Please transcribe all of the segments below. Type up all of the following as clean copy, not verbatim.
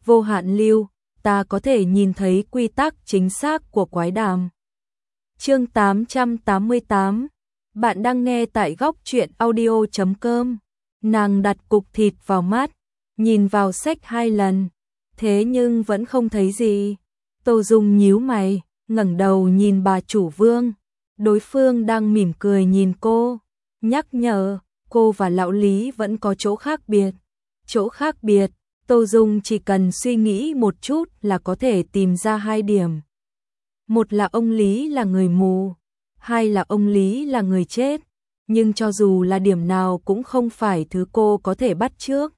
vô hạn lưu, ta có thể nhìn thấy quy tắc chính xác của quái đàm. Chương 888. Bạn đang nghe tại góc truyện audio.com. Nàng đặt cục thịt vào mắt, nhìn vào sách 2 lần, thế nhưng vẫn không thấy gì. Tô Dung nhíu mày, ngẩng đầu nhìn bà chủ Vương. Đối phương đang mỉm cười nhìn cô, nhắc nhở, cô và lão Lý vẫn có chỗ khác biệt. Chỗ khác biệt, Tô Dung chỉ cần suy nghĩ một chút là có thể tìm ra 2 điểm. Một là ông Lý là người mù, 2 là ông Lý là người chết. Nhưng cho dù là điểm nào cũng không phải thứ cô có thể bắt chước.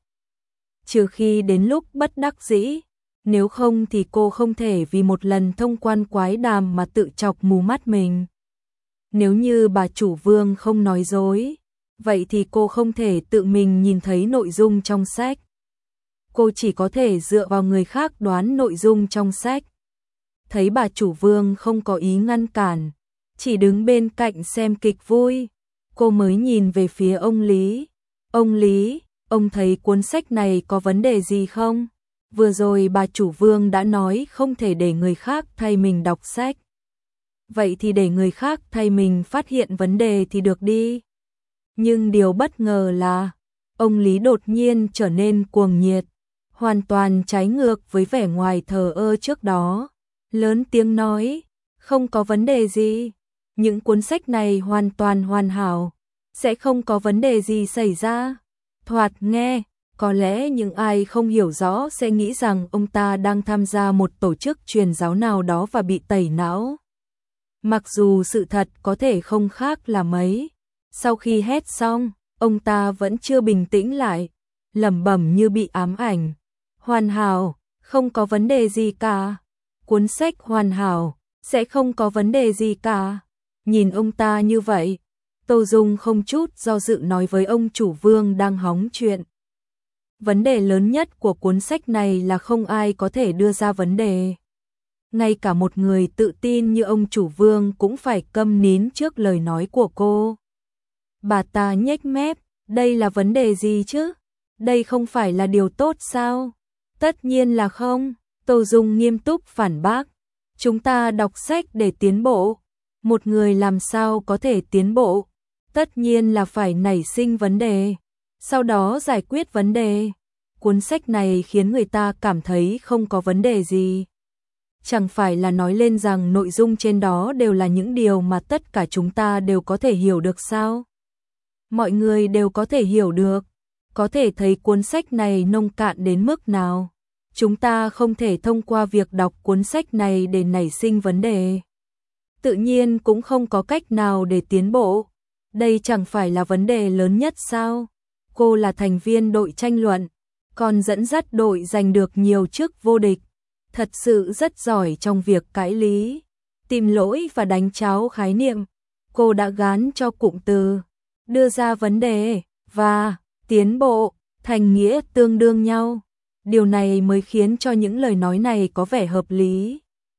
Trừ khi đến lúc bất đắc dĩ, nếu không thì cô không thể vì một lần thông quan quái đàm mà tự chọc mù mắt mình. Nếu như bà chủ Vương không nói dối, vậy thì cô không thể tự mình nhìn thấy nội dung trong sách. Cô chỉ có thể dựa vào người khác đoán nội dung trong sách. Thấy bà chủ Vương không có ý ngăn cản, chỉ đứng bên cạnh xem kịch vui, cô mới nhìn về phía ông Lý. Ông Lý, ông thấy cuốn sách này có vấn đề gì không? Vừa rồi bà chủ Vương đã nói không thể để người khác thay mình đọc sách. Vậy thì để người khác thay mình phát hiện vấn đề thì được đi. Nhưng điều bất ngờ là, ông Lý đột nhiên trở nên cuồng nhiệt, hoàn toàn trái ngược với vẻ ngoài thờ ơ trước đó. Lớn tiếng nói, không có vấn đề gì, những cuốn sách này hoàn toàn hoàn hảo, sẽ không có vấn đề gì xảy ra. Thoạt nghe, có lẽ những ai không hiểu rõ sẽ nghĩ rằng ông ta đang tham gia một tổ chức truyền giáo nào đó và bị tẩy não. Mặc dù sự thật có thể không khác là mấy. Sau khi hét xong, ông ta vẫn chưa bình tĩnh lại, lẩm bẩm như bị ám ảnh. Hoàn hảo, không có vấn đề gì cả. Cuốn sách hoàn hảo, sẽ không có vấn đề gì cả. Nhìn ông ta như vậy, Tô Dung không chút do dự nói với ông chủ Vương đang hóng chuyện. Vấn đề lớn nhất của cuốn sách này là không ai có thể đưa ra vấn đề. Ngay cả một người tự tin như ông chủ Vương cũng phải câm nín trước lời nói của cô. Bà ta nhếch mép, đây là vấn đề gì chứ? Đây không phải là điều tốt sao? Tất nhiên là không. Tô Dung nghiêm túc phản bác. Chúng ta đọc sách để tiến bộ. Một người làm sao có thể tiến bộ? Tất nhiên là phải nảy sinh vấn đề, sau đó giải quyết vấn đề. Cuốn sách này khiến người ta cảm thấy không có vấn đề gì. Chẳng phải là nói lên rằng nội dung trên đó đều là những điều mà tất cả chúng ta đều có thể hiểu được sao? Mọi người đều có thể hiểu được, có thể thấy cuốn sách này nông cạn đến mức nào. Chúng ta không thể thông qua việc đọc cuốn sách này để nảy sinh vấn đề. Tự nhiên cũng không có cách nào để tiến bộ. Đây chẳng phải là vấn đề lớn nhất sao? Cô là thành viên đội tranh luận, còn dẫn dắt đội giành được nhiều chức vô địch. Thật sự rất giỏi trong việc cãi lý, tìm lỗi và đánh tráo khái niệm. Cô đã gán cho cụm từ đưa ra vấn đề và tiến bộ thành nghĩa tương đương nhau. Điều này mới khiến cho những lời nói này có vẻ hợp lý.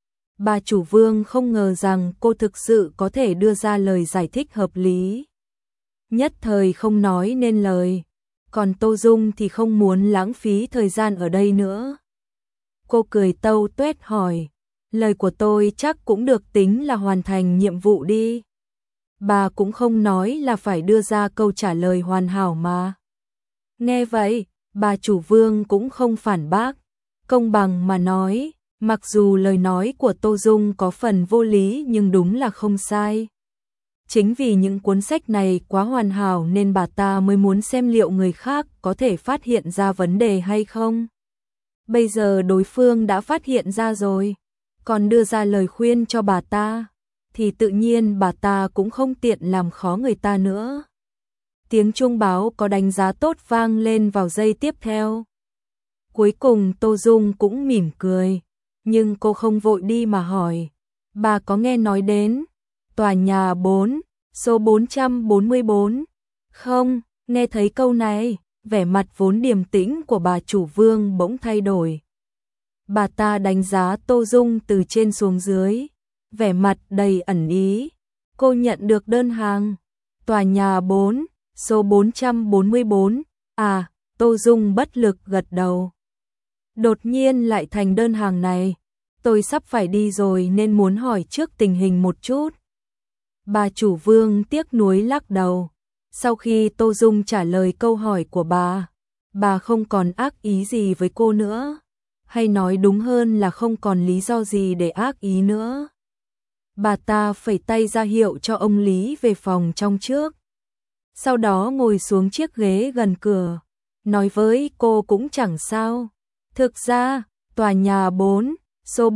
Bà chủ Vương không ngờ rằng cô thực sự có thể đưa ra lời giải thích hợp lý. Nhất thời không nói nên lời. Còn Tô Dung thì không muốn lãng phí thời gian ở đây nữa. Cô cười tâu tuét hỏi, lời của tôi chắc cũng được tính là hoàn thành nhiệm vụ đi. Bà cũng không nói là phải đưa ra câu trả lời hoàn hảo mà. Nghe vậy, bà chủ Vương cũng không phản bác, công bằng mà nói, mặc dù lời nói của Tô Dung có phần vô lý nhưng đúng là không sai. Chính vì những cuốn sách này quá hoàn hảo nên bà ta mới muốn xem liệu người khác có thể phát hiện ra vấn đề hay không. Bây giờ đối phương đã phát hiện ra rồi, còn đưa ra lời khuyên cho bà ta, thì tự nhiên bà ta cũng không tiện làm khó người ta nữa. Tiếng chuông báo có đánh giá tốt vang lên vào giây tiếp theo. Cuối cùng Tô Dung cũng mỉm cười, nhưng cô không vội đi mà hỏi, bà có nghe nói đến tòa nhà 4, số 444? Không, nghe thấy câu này, vẻ mặt vốn điềm tĩnh của bà chủ Vương bỗng thay đổi. Bà ta đánh giá Tô Dung từ trên xuống dưới, vẻ mặt đầy ẩn ý. Cô nhận được đơn hàng, tòa nhà 4, số 444, à, Tô Dung bất lực gật đầu. đột nhiên lại thành đơn hàng này. Tôi sắp phải đi rồi nên muốn hỏi trước tình hình một chút. Bà chủ Vương tiếc nuối lắc đầu. Sau khi Tô Dung trả lời câu hỏi của bà không còn ác ý gì với cô nữa. Hay nói đúng hơn là không còn lý do gì để ác ý nữa. Bà ta phẩy tay ra hiệu cho ông Lý về phòng trong trước. Sau đó ngồi xuống chiếc ghế gần cửa. Nói với cô cũng chẳng sao. Thực ra, tòa nhà 4, số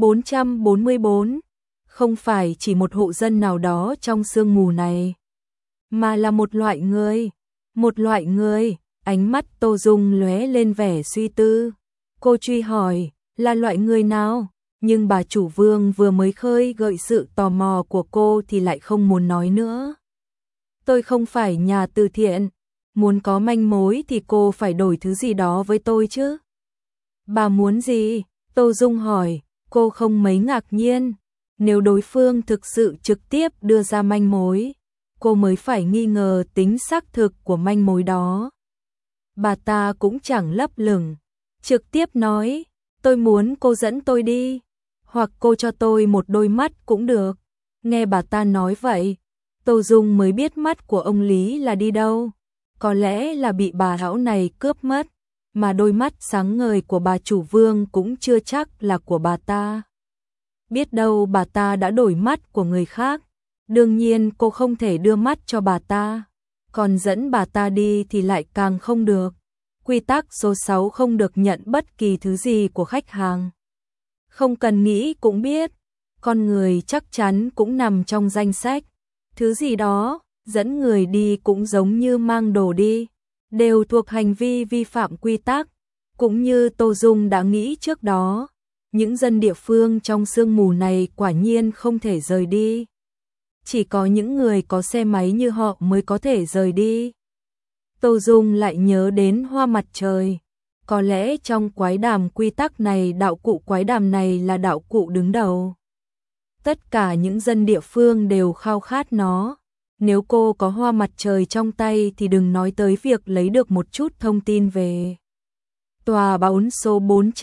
444, không phải chỉ một hộ dân nào đó trong sương mù này, mà là một loại người. Một loại người, ánh mắt Tô Dung lóe lên vẻ suy tư. Cô truy hỏi, là loại người nào? Nhưng bà chủ Vương vừa mới khơi gợi sự tò mò của cô thì lại không muốn nói nữa. Tôi không phải nhà từ thiện, muốn có manh mối thì cô phải đổi thứ gì đó với tôi chứ. Bà muốn gì? Tô Dung hỏi, cô không mấy ngạc nhiên. Nếu đối phương thực sự trực tiếp đưa ra manh mối, cô mới phải nghi ngờ tính xác thực của manh mối đó. Bà ta cũng chẳng lấp lửng, trực tiếp nói, tôi muốn cô dẫn tôi đi, hoặc cô cho tôi một đôi mắt cũng được. Nghe bà ta nói vậy, Tô Dung mới biết mắt của ông Lý là đi đâu. Có lẽ là bị bà lão này cướp mất, mà đôi mắt sáng ngời của bà chủ Vương cũng chưa chắc là của bà ta. Biết đâu bà ta đã đổi mắt của người khác. Đương nhiên cô không thể đưa mắt cho bà ta, còn dẫn bà ta đi thì lại càng không được. Quy tắc số 6 không được nhận bất kỳ thứ gì của khách hàng. Không cần nghĩ cũng biết, con người chắc chắn cũng nằm trong danh sách. Thứ gì đó, dẫn người đi cũng giống như mang đồ đi, đều thuộc hành vi vi phạm quy tắc. Cũng như Tô Dung đã nghĩ trước đó, những dân địa phương trong sương mù này quả nhiên không thể rời đi. Chỉ có những người có xe máy như họ mới có thể rời đi. Tô Dung lại nhớ đến hoa mặt trời. Có lẽ trong quái đàm quy tắc này đạo cụ quái đàm này là đạo cụ đứng đầu. Tất cả những dân địa phương đều khao khát nó. Nếu cô có hoa mặt trời trong tay thì đừng nói tới việc lấy được một chút thông tin về tòa bóng số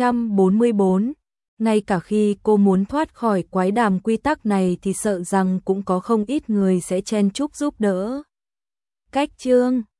444. Ngay cả khi cô muốn thoát khỏi quái đàm quy tắc này thì sợ rằng cũng có không ít người sẽ chen chúc giúp đỡ. Cách chương